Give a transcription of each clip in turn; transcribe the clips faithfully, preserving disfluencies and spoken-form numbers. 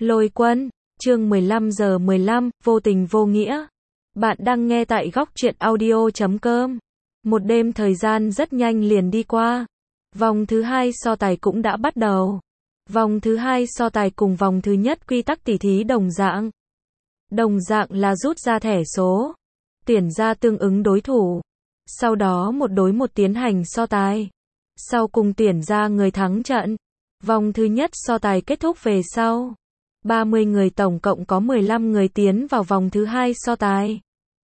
Lôi Quân, chương mười lăm giờ mười lăm, vô tình vô nghĩa. Bạn đang nghe tại góc truyện audio chấm com. Một đêm thời gian rất nhanh liền đi qua. Vòng thứ hai so tài cũng đã bắt đầu. Vòng thứ hai so tài cùng vòng thứ nhất quy tắc tỉ thí đồng dạng. Đồng dạng là rút ra thẻ số, tuyển ra tương ứng đối thủ. Sau đó một đối một tiến hành so tài. Sau cùng tuyển ra người thắng trận. Vòng thứ nhất so tài kết thúc về sau. ba mươi người tổng cộng có mười lăm người tiến vào vòng thứ hai so tài.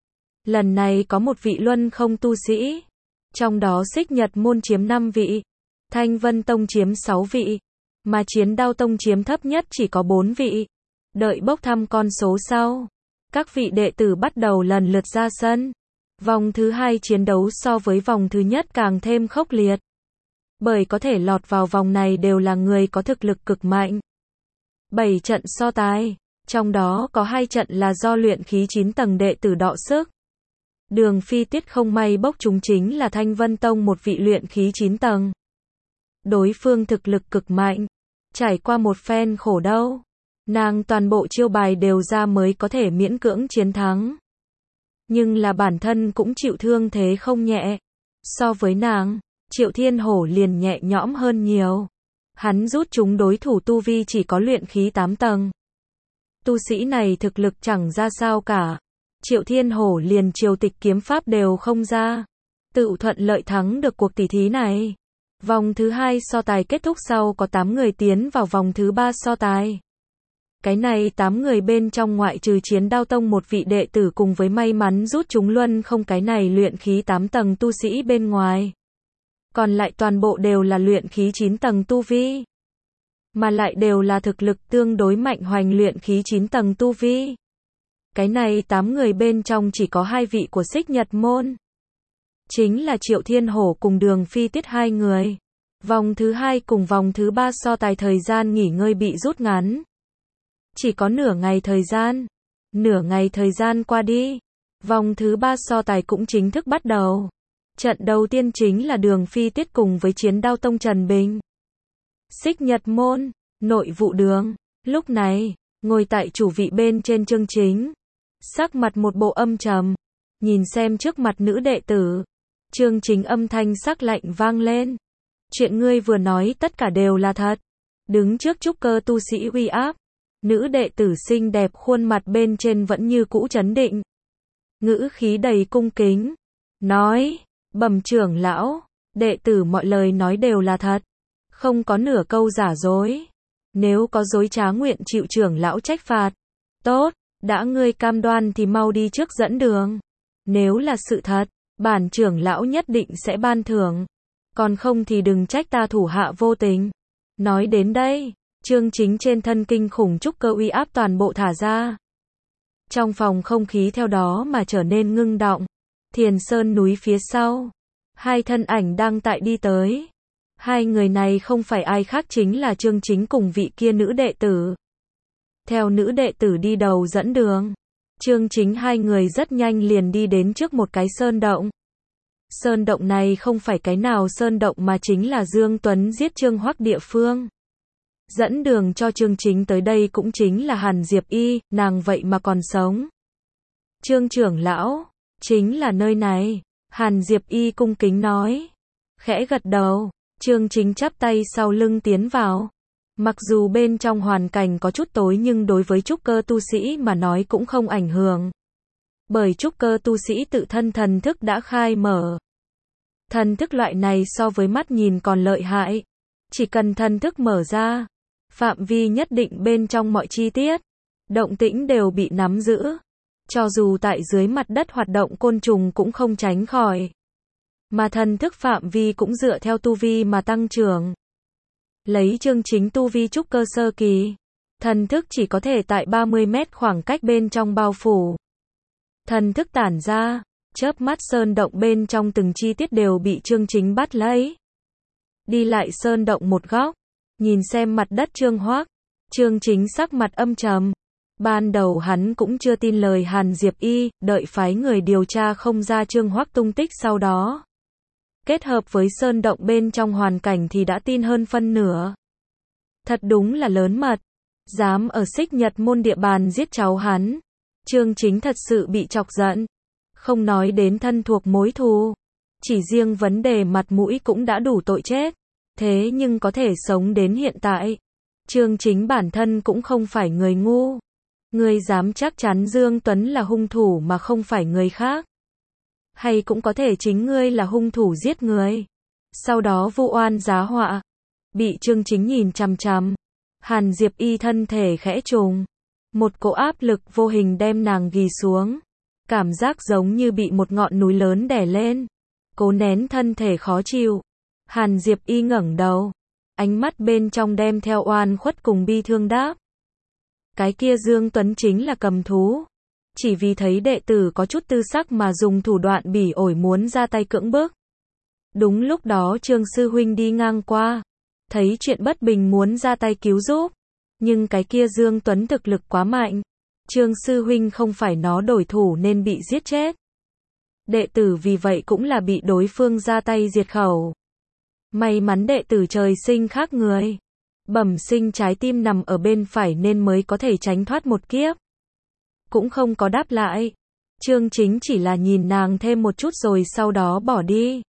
Lần này có một vị luân không tu sĩ. Trong đó Xích Nhật Môn chiếm năm vị. Thanh Vân Tông chiếm sáu vị. Mà Chiến Đao Tông chiếm thấp nhất chỉ có bốn vị. Đợi bốc thăm con số sau. Các vị đệ tử bắt đầu lần lượt ra sân. Vòng thứ hai chiến đấu so với vòng thứ nhất càng thêm khốc liệt. Bởi có thể lọt vào vòng này đều là người có thực lực cực mạnh. bảy trận so tài, trong đó có hai trận là do luyện khí chín tầng đệ tử đọ sức. Đường Phi Tuyết không may bốc trúng chính là Thanh Vân Tông một vị luyện khí chín tầng. Đối phương thực lực cực mạnh, trải qua một phen khổ đau, nàng toàn bộ chiêu bài đều ra mới có thể miễn cưỡng chiến thắng. Nhưng là bản thân cũng chịu thương thế không nhẹ. So với nàng, Triệu Thiên Hổ liền nhẹ nhõm hơn nhiều. Hắn rút chúng đối thủ tu vi chỉ có luyện khí tám tầng. Tu sĩ này thực lực chẳng ra sao cả. Triệu Thiên Hổ liền triều tịch kiếm pháp đều không ra. Tự thuận lợi thắng được cuộc tỷ thí này. Vòng thứ hai so tài kết thúc sau có tám người tiến vào vòng thứ ba so tài. Cái này tám người bên trong ngoại trừ Chiến Đao Tông một vị đệ tử cùng với may mắn rút chúng luân không cái này luyện khí tám tầng tu sĩ bên ngoài. Còn lại toàn bộ đều là luyện khí chín tầng tu vi. Mà lại đều là thực lực tương đối mạnh hoành luyện khí chín tầng tu vi. Cái này tám người bên trong chỉ có hai vị của Xích Nhật Môn. Chính là Triệu Thiên Hổ cùng Đường Phi Tuyết hai người. Vòng thứ hai cùng vòng thứ ba so tài thời gian nghỉ ngơi bị rút ngắn. Chỉ có nửa ngày thời gian. Nửa ngày thời gian qua đi. Vòng thứ ba so tài cũng chính thức bắt đầu. Trận đầu tiên chính là Đường Phi Tuyết cùng với Chiến Đao Tông Trần Bình. Xích Nhật Môn, nội vụ đường. Lúc này, ngồi tại chủ vị bên trên chương chính. Sắc mặt một bộ âm trầm. Nhìn xem trước mặt nữ đệ tử. Chương chính âm thanh sắc lạnh vang lên. Chuyện ngươi vừa nói tất cả đều là thật. Đứng trước trúc cơ tu sĩ uy áp. Nữ đệ tử xinh đẹp khuôn mặt bên trên vẫn như cũ trấn định. Ngữ khí đầy cung kính. Nói, bẩm trưởng lão, đệ tử mọi lời nói đều là thật. Không có nửa câu giả dối. Nếu có dối trá nguyện chịu trưởng lão trách phạt. Tốt, đã ngươi cam đoan thì mau đi trước dẫn đường. Nếu là sự thật, bản trưởng lão nhất định sẽ ban thưởng. Còn không thì đừng trách ta thủ hạ vô tình. Nói đến đây, chương chính trên thân kinh khủng trúc cơ uy áp toàn bộ thả ra. Trong phòng không khí theo đó mà trở nên ngưng động. Thiền Sơn núi phía sau. Hai thân ảnh đang tại đi tới. Hai người này không phải ai khác chính là chương chính cùng vị kia nữ đệ tử. Theo nữ đệ tử đi đầu dẫn đường. Chương chính hai người rất nhanh liền đi đến trước một cái sơn động. Sơn động này không phải cái nào sơn động mà chính là Dương Tuấn giết Trương Hoắc địa phương. Dẫn đường cho chương chính tới đây cũng chính là Hàn Diệp Y, nàng vậy mà còn sống. Trương trưởng lão, chính là nơi này. Hàn Diệp Y cung kính nói. Khẽ gật đầu, chương chính chắp tay sau lưng tiến vào. Mặc dù bên trong hoàn cảnh có chút tối nhưng đối với trúc cơ tu sĩ mà nói cũng không ảnh hưởng. Bởi trúc cơ tu sĩ tự thân thần thức đã khai mở. Thần thức loại này so với mắt nhìn còn lợi hại. Chỉ cần thần thức mở ra, phạm vi nhất định bên trong mọi chi tiết, động tĩnh đều bị nắm giữ. Cho dù tại dưới mặt đất hoạt động côn trùng cũng không tránh khỏi. Mà thần thức phạm vi cũng dựa theo tu vi mà tăng trưởng. Lấy chương chính tu vi trúc cơ sơ kỳ, thần thức chỉ có thể tại ba mươi mét khoảng cách bên trong bao phủ. Thần thức tản ra, chớp mắt sơn động bên trong từng chi tiết đều bị chương chính bắt lấy. Đi lại sơn động một góc, nhìn xem mặt đất Trương Hoắc, chương chính sắc mặt âm trầm. Ban đầu hắn cũng chưa tin lời Hàn Diệp Y, đợi phái người điều tra không ra Trương Hoắc tung tích sau đó. Kết hợp với sơn động bên trong hoàn cảnh thì đã tin hơn phân nửa. Thật đúng là lớn mật. dám ở Xích Nhật môn địa bàn giết cháu hắn. Chương Chính thật sự bị chọc giận. Không nói đến thân thuộc mối thù, chỉ riêng vấn đề mặt mũi cũng đã đủ tội chết. Thế nhưng có thể sống đến hiện tại, Chương Chính bản thân cũng không phải người ngu. Ngươi dám chắc chắn Dương Tuấn là hung thủ mà không phải người khác? Hay cũng có thể chính ngươi là hung thủ giết người, sau đó vu oan giá họa? Bị Chương Chính nhìn chằm chằm, Hàn Diệp Y thân thể khẽ trùng, một cỗ áp lực vô hình đem nàng ghì xuống, cảm giác giống như bị một ngọn núi lớn đè lên, cố nén thân thể khó chịu. Hàn Diệp Y ngẩng đầu, ánh mắt bên trong đem theo oan khuất cùng bi thương đáp. Cái kia Dương Tuấn chính là cầm thú, chỉ vì thấy đệ tử có chút tư sắc mà dùng thủ đoạn bỉ ổi muốn ra tay cưỡng bức. Đúng lúc đó Trương sư huynh đi ngang qua, thấy chuyện bất bình muốn ra tay cứu giúp, nhưng cái kia Dương Tuấn thực lực quá mạnh, Trương sư huynh không phải nó đổi thủ nên bị giết chết. Đệ tử vì vậy cũng là bị đối phương ra tay diệt khẩu. May mắn đệ tử trời sinh khác người, bẩm sinh trái tim nằm ở bên phải nên mới có thể tránh thoát một kiếp. Cũng không có đáp lại. Chương Chính chỉ là nhìn nàng thêm một chút rồi sau đó bỏ đi.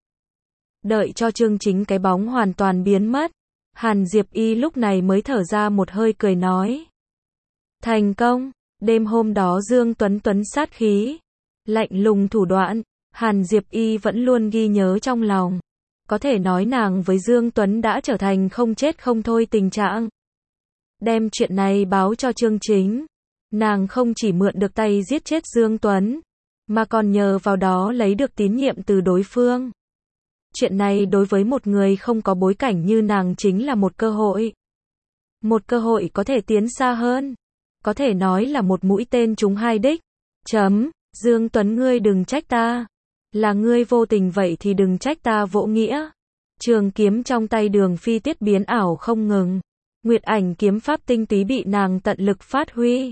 Đợi cho Chương Chính cái bóng hoàn toàn biến mất, Hàn Diệp Y lúc này mới thở ra một hơi cười nói. Thành công. Đêm hôm đó Dương Tuấn Tuấn sát khí, lạnh lùng thủ đoạn, Hàn Diệp Y vẫn luôn ghi nhớ trong lòng. Có thể nói nàng với Dương Tuấn đã trở thành không chết không thôi tình trạng. Đem chuyện này báo cho Chương Chính, nàng không chỉ mượn được tay giết chết Dương Tuấn, mà còn nhờ vào đó lấy được tín nhiệm từ đối phương. Chuyện này đối với một người không có bối cảnh như nàng chính là một cơ hội. Một cơ hội có thể tiến xa hơn. Có thể nói là một mũi tên trúng hai đích. Chấm, Dương Tuấn ngươi đừng trách ta. Là ngươi vô tình vậy thì đừng trách ta vỗ nghĩa. Trường kiếm trong tay Đường Phi Tiết biến ảo không ngừng. Nguyệt ảnh kiếm pháp tinh túy bị nàng tận lực phát huy.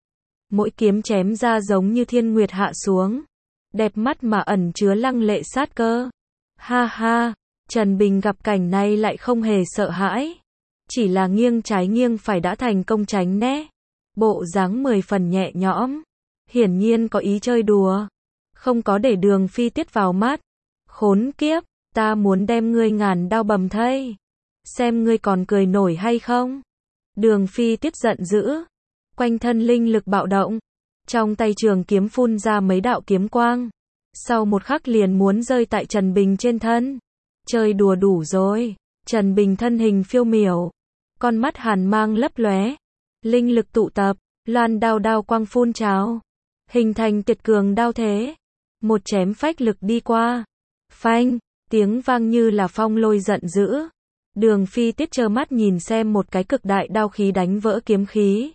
Mỗi kiếm chém ra giống như thiên nguyệt hạ xuống. Đẹp mắt mà ẩn chứa lăng lệ sát cơ. Ha ha, Trần Bình gặp cảnh này lại không hề sợ hãi. Chỉ là nghiêng trái nghiêng phải đã thành công tránh né. Bộ dáng mười phần nhẹ nhõm. Hiển nhiên có ý chơi đùa. Không có để Đường Phi Tiết vào mắt. Khốn kiếp, ta muốn đem ngươi ngàn đao bầm thây. Xem ngươi còn cười nổi hay không. Đường Phi Tiết giận dữ. Quanh thân linh lực bạo động. Trong tay trường kiếm phun ra mấy đạo kiếm quang. Sau một khắc liền muốn rơi tại Trần Bình trên thân. Chơi đùa đủ rồi. Trần Bình thân hình phiêu miểu. Con mắt hàn mang lấp lóe. Linh lực tụ tập. Loan đao đao quang phun trào. Hình thành tuyệt cường đao thế. Một chém phách lực đi qua. Phanh. Tiếng vang như là phong lôi giận dữ. Đường Phi Tiết trơ mắt nhìn xem một cái cực đại đao khí đánh vỡ kiếm khí.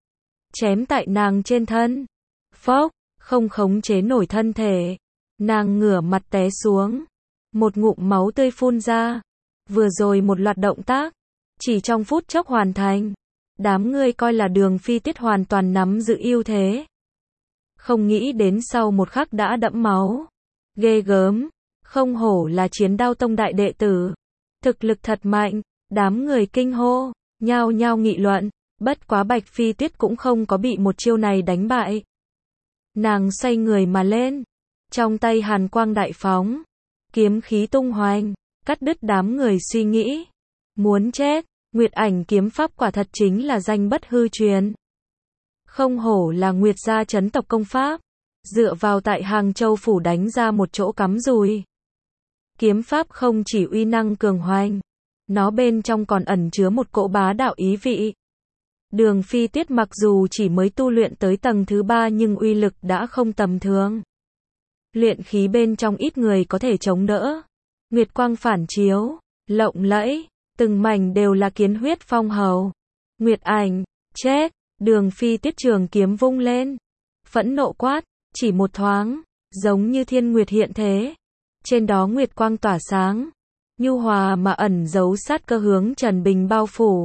Chém tại nàng trên thân. Phốc. Không khống chế nổi thân thể. Nàng ngửa mặt té xuống. Một ngụm máu tươi phun ra. Vừa rồi một loạt động tác. Chỉ trong phút chốc hoàn thành. Đám ngươi coi là Đường Phi Tiết hoàn toàn nắm giữ ưu thế. Không nghĩ đến sau một khắc đã đẫm máu. Ghê gớm. Không hổ là Chiến Đao Tông đại đệ tử. Thực lực thật mạnh. Đám người kinh hô. Nhao nhao nghị luận. Bất quá Bạch Phi Tuyết cũng không có bị một chiêu này đánh bại. Nàng xoay người mà lên. Trong tay hàn quang đại phóng. Kiếm khí tung hoành. Cắt đứt đám người suy nghĩ. Muốn chết. Nguyệt ảnh kiếm pháp quả thật chính là danh bất hư truyền. Không hổ là Nguyệt gia chấn tộc công pháp. Dựa vào tại Hàng Châu phủ đánh ra một chỗ cắm rùi. Kiếm pháp không chỉ uy năng cường hoành. Nó bên trong còn ẩn chứa một cỗ bá đạo ý vị. Đường Phi Tiết mặc dù chỉ mới tu luyện tới tầng thứ ba nhưng uy lực đã không tầm thường. Luyện khí bên trong ít người có thể chống đỡ. Nguyệt quang phản chiếu, lộng lẫy, từng mảnh đều là kiến huyết phong hầu. Nguyệt ảnh, chết, Đường Phi Tiết trường kiếm vung lên. Phẫn nộ quát, chỉ một thoáng, giống như thiên nguyệt hiện thế. Trên đó nguyệt quang tỏa sáng, nhu hòa mà ẩn giấu sát cơ hướng Trần Bình bao phủ.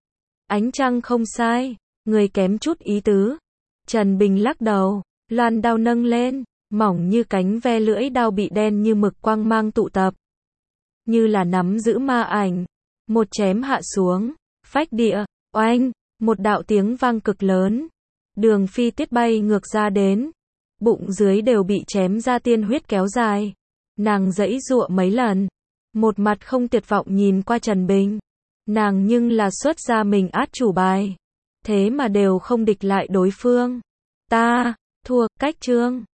Ánh trăng không sai, người kém chút ý tứ. Trần Bình lắc đầu, loan đao nâng lên, mỏng như cánh ve lưỡi đao bị đen như mực quang mang tụ tập. Như là nắm giữ ma ảnh, một chém hạ xuống, phách địa, oanh, Một đạo tiếng vang cực lớn. Đường Phi Tiết bay ngược ra đến. Bụng dưới đều bị chém ra tiên huyết kéo dài. Nàng giãy giụa mấy lần. Một mặt không tuyệt vọng nhìn qua Trần Bình. Nàng nhưng là xuất ra mình át chủ bài. Thế mà đều không địch lại đối phương. Ta, thua, cách chương.